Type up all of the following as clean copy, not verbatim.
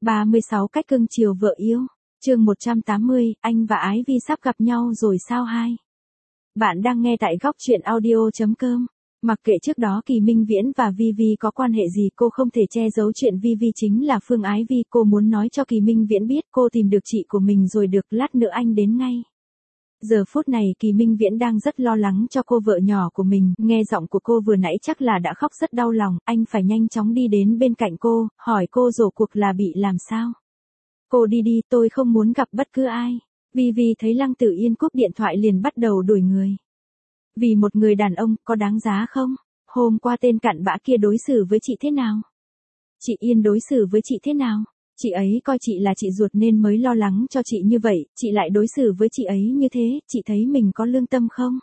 36 cách cưng chiều vợ yêu. Chương 180, anh và Ái Vi sắp gặp nhau rồi sao hai? Bạn đang nghe tại góc truyện audio.com. Mặc kệ trước đó Kỳ Minh Viễn và Vi Vi có quan hệ gì, cô không thể che giấu chuyện Vi Vi chính là Phương Ái Vi. Cô muốn nói cho Kỳ Minh Viễn biết cô tìm được chị của mình rồi, được lát nữa anh đến ngay. Giờ phút này Kỳ Minh Viễn đang rất lo lắng cho cô vợ nhỏ của mình, nghe giọng của cô vừa nãy chắc là đã khóc rất đau lòng, anh phải nhanh chóng đi đến bên cạnh cô, hỏi cô rốt cuộc là bị làm sao. Cô đi đi, tôi không muốn gặp bất cứ ai. Vi Vi thấy Lăng Tử Yên cúp điện thoại liền bắt đầu đuổi người. Vì một người đàn ông, có đáng giá không? Hôm qua tên cặn bã kia đối xử với chị thế nào? Chị Yên đối xử với chị thế nào? Chị ấy coi chị là chị ruột nên mới lo lắng cho chị như vậy, chị lại đối xử với chị ấy như thế, chị thấy mình có lương tâm không?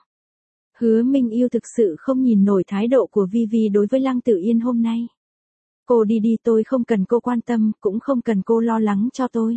Hứa Minh Yêu thực sự không nhìn nổi thái độ của Vi Vi đối với Lăng Tử Yên hôm nay. Cô đi đi, tôi không cần cô quan tâm, cũng không cần cô lo lắng cho tôi.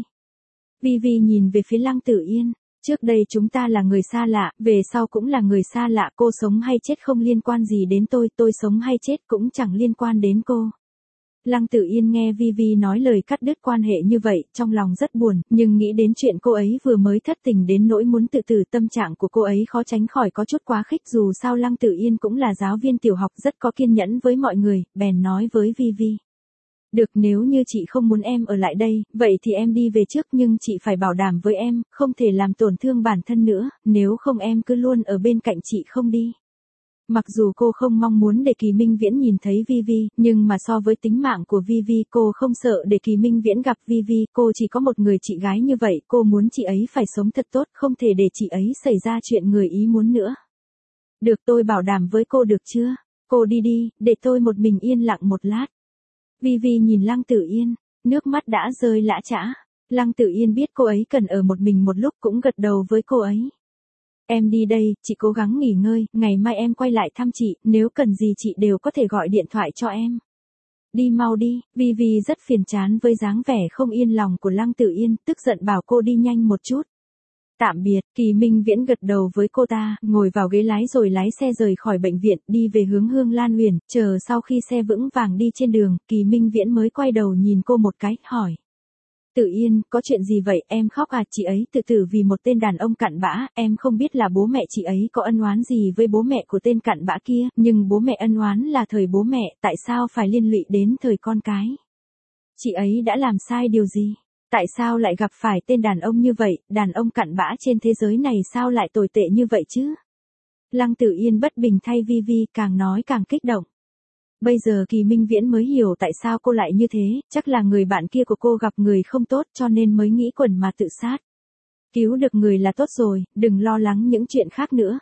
Vi Vi nhìn về phía Lăng Tử Yên, trước đây chúng ta là người xa lạ, về sau cũng là người xa lạ, cô sống hay chết không liên quan gì đến tôi sống hay chết cũng chẳng liên quan đến cô. Lăng Tử Yên nghe Vi Vi nói lời cắt đứt quan hệ như vậy, trong lòng rất buồn, nhưng nghĩ đến chuyện cô ấy vừa mới thất tình đến nỗi muốn tự tử, tâm trạng của cô ấy khó tránh khỏi có chút quá khích. Dù sao Lăng Tử Yên cũng là giáo viên tiểu học rất có kiên nhẫn với mọi người, bèn nói với Vi Vi. Được, nếu như chị không muốn em ở lại đây, vậy thì em đi về trước, nhưng chị phải bảo đảm với em, không thể làm tổn thương bản thân nữa, nếu không em cứ luôn ở bên cạnh chị không đi. Mặc dù cô không mong muốn để Kỳ Minh Viễn nhìn thấy Vi Vi, nhưng mà so với tính mạng của Vi Vi, cô không sợ để Kỳ Minh Viễn gặp Vi Vi, cô chỉ có một người chị gái như vậy, cô muốn chị ấy phải sống thật tốt, không thể để chị ấy xảy ra chuyện người ý muốn nữa. Được, tôi bảo đảm với cô được chưa? Cô đi đi, để tôi một mình yên lặng một lát. Vi Vi nhìn Lăng Tử Yên, nước mắt đã rơi lã chã. Lăng Tử Yên biết cô ấy cần ở một mình một lúc, cũng gật đầu với cô ấy. Em đi đây, chị cố gắng nghỉ ngơi, ngày mai em quay lại thăm chị, nếu cần gì chị đều có thể gọi điện thoại cho em. Đi mau đi. Vi Vi rất phiền chán với dáng vẻ không yên lòng của Lăng Tử Yên, tức giận bảo cô đi nhanh một chút. Tạm biệt. Kỳ Minh Viễn gật đầu với cô ta, ngồi vào ghế lái rồi lái xe rời khỏi bệnh viện, đi về hướng Hương Lan Huyền. Chờ sau khi xe vững vàng đi trên đường, Kỳ Minh Viễn mới quay đầu nhìn cô một cái, hỏi. Tử Yên, có chuyện gì vậy, em khóc à? Chị ấy tự tử vì một tên đàn ông cặn bã, em không biết là bố mẹ chị ấy có ân oán gì với bố mẹ của tên cặn bã kia, nhưng bố mẹ ân oán là thời bố mẹ, tại sao phải liên lụy đến thời con cái? Chị ấy đã làm sai điều gì? Tại sao lại gặp phải tên đàn ông như vậy, đàn ông cặn bã trên thế giới này sao lại tồi tệ như vậy chứ? Lăng Tử Yên bất bình thay Vi Vi, càng nói càng kích động. Bây giờ Kỳ Minh Viễn mới hiểu tại sao cô lại như thế, chắc là người bạn kia của cô gặp người không tốt cho nên mới nghĩ quẩn mà tự sát. Cứu được người là tốt rồi, đừng lo lắng những chuyện khác nữa,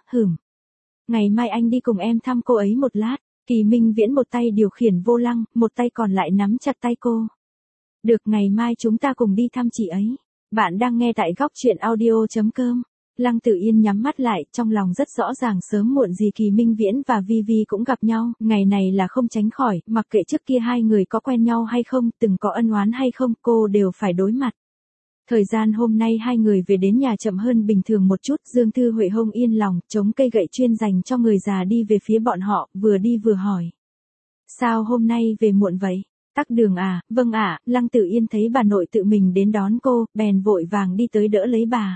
Ngày mai anh đi cùng em thăm cô ấy một lát. Kỳ Minh Viễn một tay điều khiển vô lăng, một tay còn lại nắm chặt tay cô. Được, ngày mai chúng ta cùng đi thăm chị ấy. Bạn đang nghe tại góc truyện audio.com. Lăng Tử Yên nhắm mắt lại, trong lòng rất rõ ràng sớm muộn gì Kỳ Minh Viễn và Vi Vi cũng gặp nhau, ngày này là không tránh khỏi, mặc kệ trước kia hai người có quen nhau hay không, từng có ân oán hay không, cô đều phải đối mặt. Thời gian hôm nay hai người về đến nhà chậm hơn bình thường một chút, Dương Thư Huệ hông yên lòng, chống cây gậy chuyên dành cho người già đi về phía bọn họ, vừa đi vừa hỏi. Sao hôm nay về muộn vậy? Tắc đường à? Vâng ạ. Lăng Tử Yên thấy bà nội tự mình đến đón cô, bèn vội vàng đi tới đỡ lấy bà.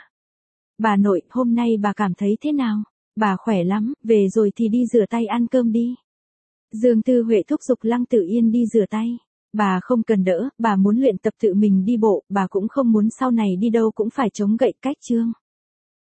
Bà nội, hôm nay bà cảm thấy thế nào? Bà khỏe lắm, về rồi thì đi rửa tay ăn cơm đi. Dương Thư Huệ thúc giục Lăng Tử Yên đi rửa tay. Bà không cần đỡ, bà muốn luyện tập tự mình đi bộ, bà cũng không muốn sau này đi đâu cũng phải chống gậy cách chương.